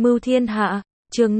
Mưu thiên hạ, chương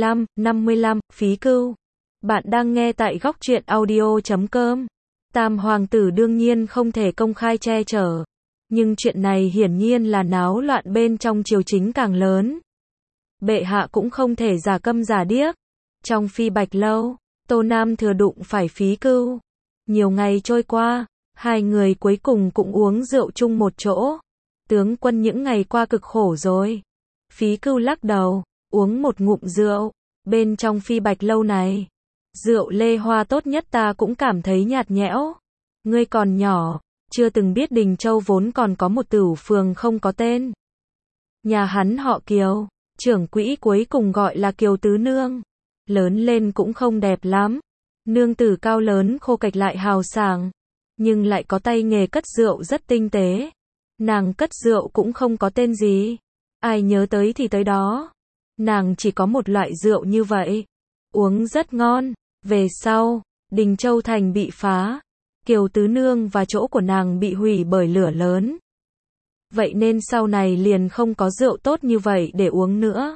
55, Phí Cưu. Bạn đang nghe tại góc truyện audio.com. Tam hoàng tử đương nhiên không thể công khai che chở. Nhưng chuyện này hiển nhiên là náo loạn bên trong triều chính càng lớn. Bệ hạ cũng không thể giả câm giả điếc. Trong Phi Bạch Lâu, Tô Nam Thừa đụng phải Phí Cưu. Nhiều ngày trôi qua, hai người cuối cùng cũng uống rượu chung một chỗ. Tướng quân những ngày qua cực khổ rồi. Phí Cưu lắc đầu, uống một ngụm rượu. Bên trong Phi Bạch Lâu này, rượu lê hoa tốt nhất ta cũng cảm thấy nhạt nhẽo. Ngươi còn nhỏ, chưa từng biết Đình Châu vốn còn có một tửu phường không có tên. Nhà hắn họ Kiều, trưởng quỹ cuối cùng gọi là Kiều Tứ Nương. Lớn lên cũng không đẹp lắm. Nương tử cao lớn khô kệch lại hào sảng, nhưng lại có tay nghề cất rượu rất tinh tế. Nàng cất rượu cũng không có tên gì, ai nhớ tới thì tới đó. Nàng chỉ có một loại rượu như vậy, uống rất ngon. Về sau, Đình Châu thành bị phá, Kiều Tứ Nương và chỗ của nàng bị hủy bởi lửa lớn. Vậy nên sau này liền không có rượu tốt như vậy để uống nữa.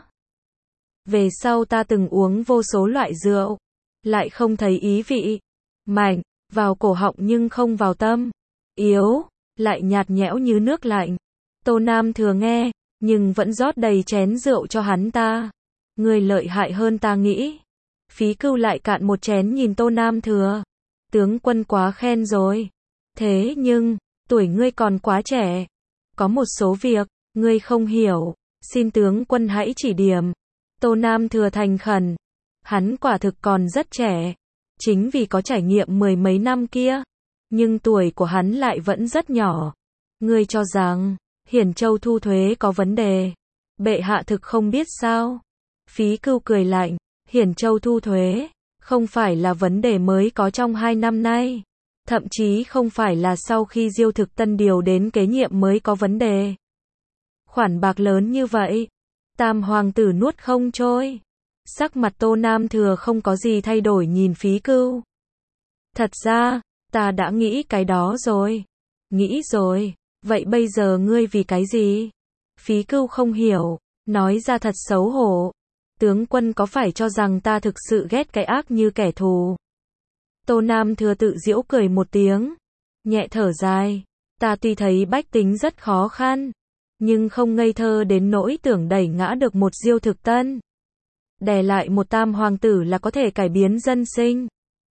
Về sau ta từng uống vô số loại rượu, lại không thấy ý vị mạnh, vào cổ họng nhưng không vào tâm, yếu, lại nhạt nhẽo như nước lạnh. Tô Nam Thừa nghe, nhưng vẫn rót đầy chén rượu cho hắn ta. Ngươi lợi hại hơn ta nghĩ. Phí Cưu lại cạn một chén nhìn Tô Nam Thừa. Tướng quân quá khen rồi. Thế nhưng, tuổi ngươi còn quá trẻ. Có một số việc, ngươi không hiểu. Xin tướng quân hãy chỉ điểm. Tô Nam Thừa thành khẩn. Hắn quả thực còn rất trẻ. Chính vì có trải nghiệm mười mấy năm kia. Nhưng tuổi của hắn lại vẫn rất nhỏ. Ngươi cho rằng, Hiển Châu thu thuế có vấn đề. Bệ hạ thực không biết sao? Phí Cưu cười lạnh. Hiển Châu thu thuế, không phải là vấn đề mới có trong 2 năm nay. Thậm chí không phải là sau khi Diêu Thực Tân điều đến kế nhiệm mới có vấn đề. Khoản bạc lớn như vậy, Tam hoàng tử nuốt không trôi. Sắc mặt Tô Nam Thừa không có gì thay đổi nhìn Phí Cưu. Thật ra, ta đã nghĩ cái đó rồi. Nghĩ rồi, vậy bây giờ ngươi vì cái gì? Phí Cưu không hiểu, nói ra thật xấu hổ. Tướng quân có phải cho rằng ta thực sự ghét cái ác như kẻ thù? Tô Nam Thừa tự giễu cười một tiếng, nhẹ thở dài. Ta tuy thấy bách tính rất khó khăn, nhưng không ngây thơ đến nỗi tưởng đẩy ngã được một Diêu Thực Tân. Đè lại một Tam hoàng tử là có thể cải biến dân sinh.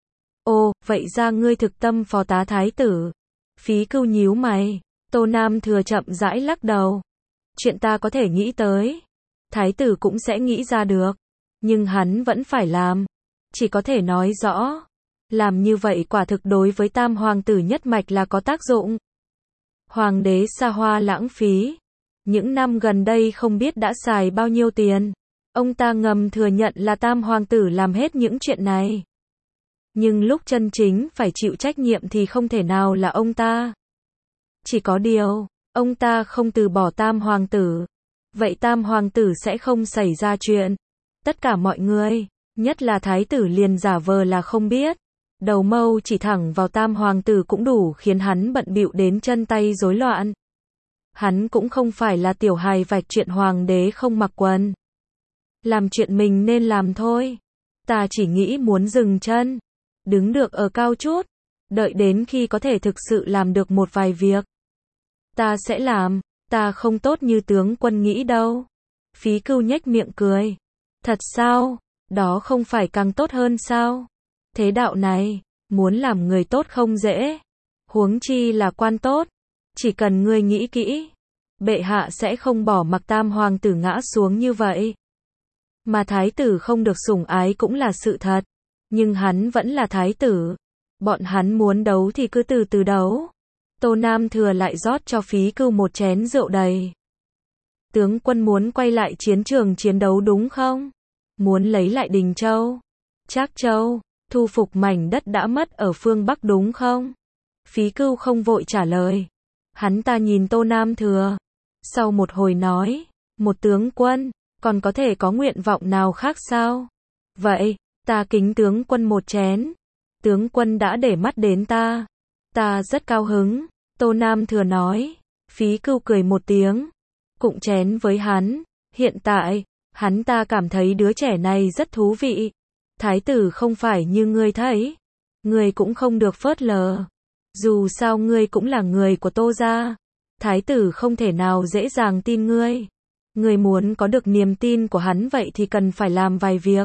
Ồ, vậy ra ngươi thực tâm phó tá thái tử. Phí Cưu nhíu mày. Tô Nam Thừa chậm rãi lắc đầu. Chuyện ta có thể nghĩ tới, thái tử cũng sẽ nghĩ ra được, nhưng hắn vẫn phải làm. Chỉ có thể nói rõ, làm như vậy quả thực đối với Tam hoàng tử nhất mạch là có tác dụng. Hoàng đế xa hoa lãng phí, những năm gần đây không biết đã xài bao nhiêu tiền. Ông ta ngầm thừa nhận là Tam hoàng tử làm hết những chuyện này. Nhưng lúc chân chính phải chịu trách nhiệm thì không thể nào là ông ta. Chỉ có điều, ông ta không từ bỏ Tam hoàng tử. Vậy Tam hoàng tử sẽ không xảy ra chuyện. Tất cả mọi người, nhất là thái tử liền giả vờ là không biết. Đầu mâu chỉ thẳng vào Tam hoàng tử cũng đủ khiến hắn bận bịu đến chân tay rối loạn. Hắn cũng không phải là tiểu hài vạch chuyện hoàng đế không mặc quần. Làm chuyện mình nên làm thôi. Ta chỉ nghĩ muốn dừng chân, đứng được ở cao chút, đợi đến khi có thể thực sự làm được một vài việc, ta sẽ làm. Ta không tốt như tướng quân nghĩ đâu. Phí Cưu nhếch miệng cười. Thật sao? Đó không phải càng tốt hơn sao? Thế đạo này, muốn làm người tốt không dễ. Huống chi là quan tốt. Chỉ cần ngươi nghĩ kỹ, bệ hạ sẽ không bỏ mặc Tam hoàng tử ngã xuống như vậy. Mà thái tử không được sủng ái cũng là sự thật. Nhưng hắn vẫn là thái tử. Bọn hắn muốn đấu thì cứ từ từ đấu. Tô Nam Thừa lại rót cho Phí Cưu một chén rượu đầy. Tướng quân muốn quay lại chiến trường chiến đấu đúng không? Muốn lấy lại Đình Châu, Trác Châu, thu phục mảnh đất đã mất ở phương Bắc đúng không? Phí Cưu không vội trả lời. Hắn ta nhìn Tô Nam Thừa. Sau một hồi nói, một tướng quân, còn có thể có nguyện vọng nào khác sao? Vậy, ta kính tướng quân một chén. Tướng quân đã để mắt đến ta. Ta rất cao hứng. Tô Nam Thừa nói. Phí Cưu cười một tiếng, cụng chén với hắn. Hiện tại, Hắn ta cảm thấy đứa trẻ này rất thú vị. Thái tử không phải như ngươi thấy. Ngươi cũng không được phớt lờ. Dù sao ngươi cũng là người của Tô gia. Thái tử không thể nào dễ dàng tin ngươi. Ngươi muốn có được niềm tin của hắn vậy thì cần phải làm vài việc.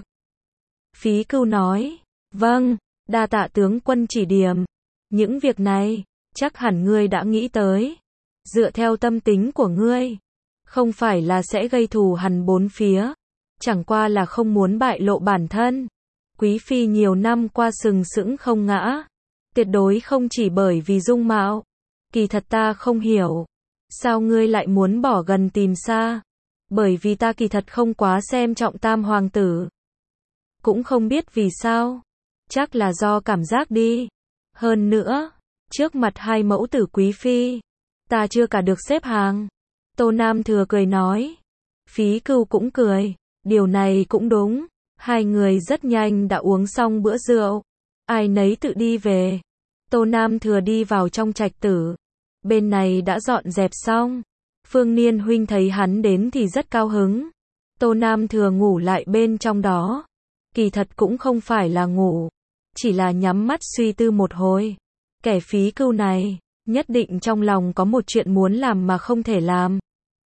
Phí Cưu nói. Vâng, đa tạ tướng quân chỉ điểm. Những việc này, chắc hẳn ngươi đã nghĩ tới. Dựa theo tâm tính của ngươi, không phải là sẽ gây thù hằn bốn phía. Chẳng qua là không muốn bại lộ bản thân. Quý phi nhiều năm qua sừng sững không ngã. Tuyệt đối không chỉ bởi vì dung mạo. Kỳ thật ta không hiểu. Sao ngươi lại muốn bỏ gần tìm xa? Bởi vì ta kỳ thật không quá xem trọng Tam hoàng tử. Cũng không biết vì sao. Chắc là do cảm giác đi. Hơn nữa, trước mặt hai mẫu tử quý phi, ta chưa cả được xếp hàng. Tô Nam Thừa cười nói. Phí Cưu cũng cười. Điều này cũng đúng. Hai người rất nhanh đã uống xong bữa rượu. Ai nấy tự đi về. Tô Nam Thừa đi vào trong trạch tử. Bên này đã dọn dẹp xong. Phương Niên huynh thấy hắn đến thì rất cao hứng. Tô Nam Thừa ngủ lại bên trong đó. Kỳ thật cũng không phải là ngủ. Chỉ là nhắm mắt suy tư một hồi. Kẻ Phí Cưu này, nhất định trong lòng có một chuyện muốn làm mà không thể làm.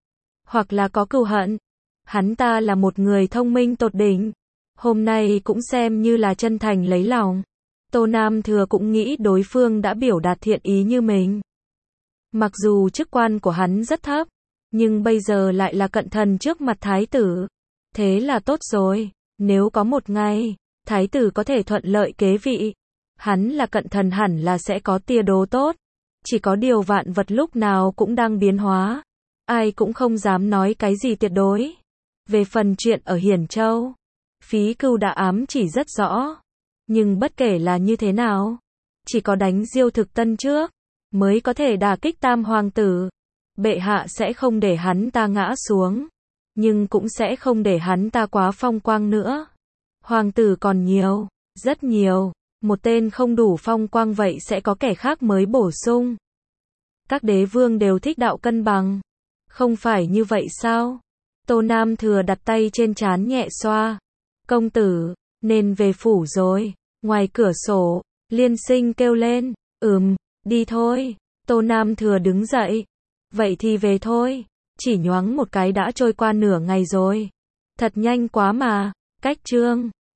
Hoặc là có cừu hận. Hắn ta là một người thông minh tột đỉnh. Hôm nay cũng xem như là chân thành lấy lòng. Tô Nam Thừa cũng nghĩ đối phương đã biểu đạt thiện ý như mình. Mặc dù chức quan của hắn rất thấp, nhưng bây giờ lại là cận thần trước mặt thái tử. Thế là tốt rồi. Nếu có một ngày, thái tử có thể thuận lợi kế vị, hắn là cận thần hẳn là sẽ có tia đố tốt. Chỉ có điều vạn vật lúc nào cũng đang biến hóa. Ai cũng không dám nói cái gì tuyệt đối. Về phần chuyện ở Hiển Châu, Phí Cưu đã ám chỉ rất rõ. Nhưng bất kể là như thế nào, chỉ có đánh Diêu Thực Tân trước, mới có thể đả kích Tam hoàng tử. Bệ hạ sẽ không để hắn ta ngã xuống, nhưng cũng sẽ không để hắn ta quá phong quang nữa. Hoàng tử còn nhiều, rất nhiều. Một tên không đủ phong quang vậy sẽ có kẻ khác mới bổ sung. Các đế vương đều thích đạo cân bằng. Không phải như vậy sao? Tô Nam Thừa đặt tay trên trán nhẹ xoa. Công tử, nên về phủ rồi. Ngoài cửa sổ, Liên Sinh kêu lên. Đi thôi. Tô Nam Thừa đứng dậy. Vậy thì về thôi. Chỉ nhoáng một cái đã trôi qua nửa ngày rồi. Thật nhanh quá mà. Cách chương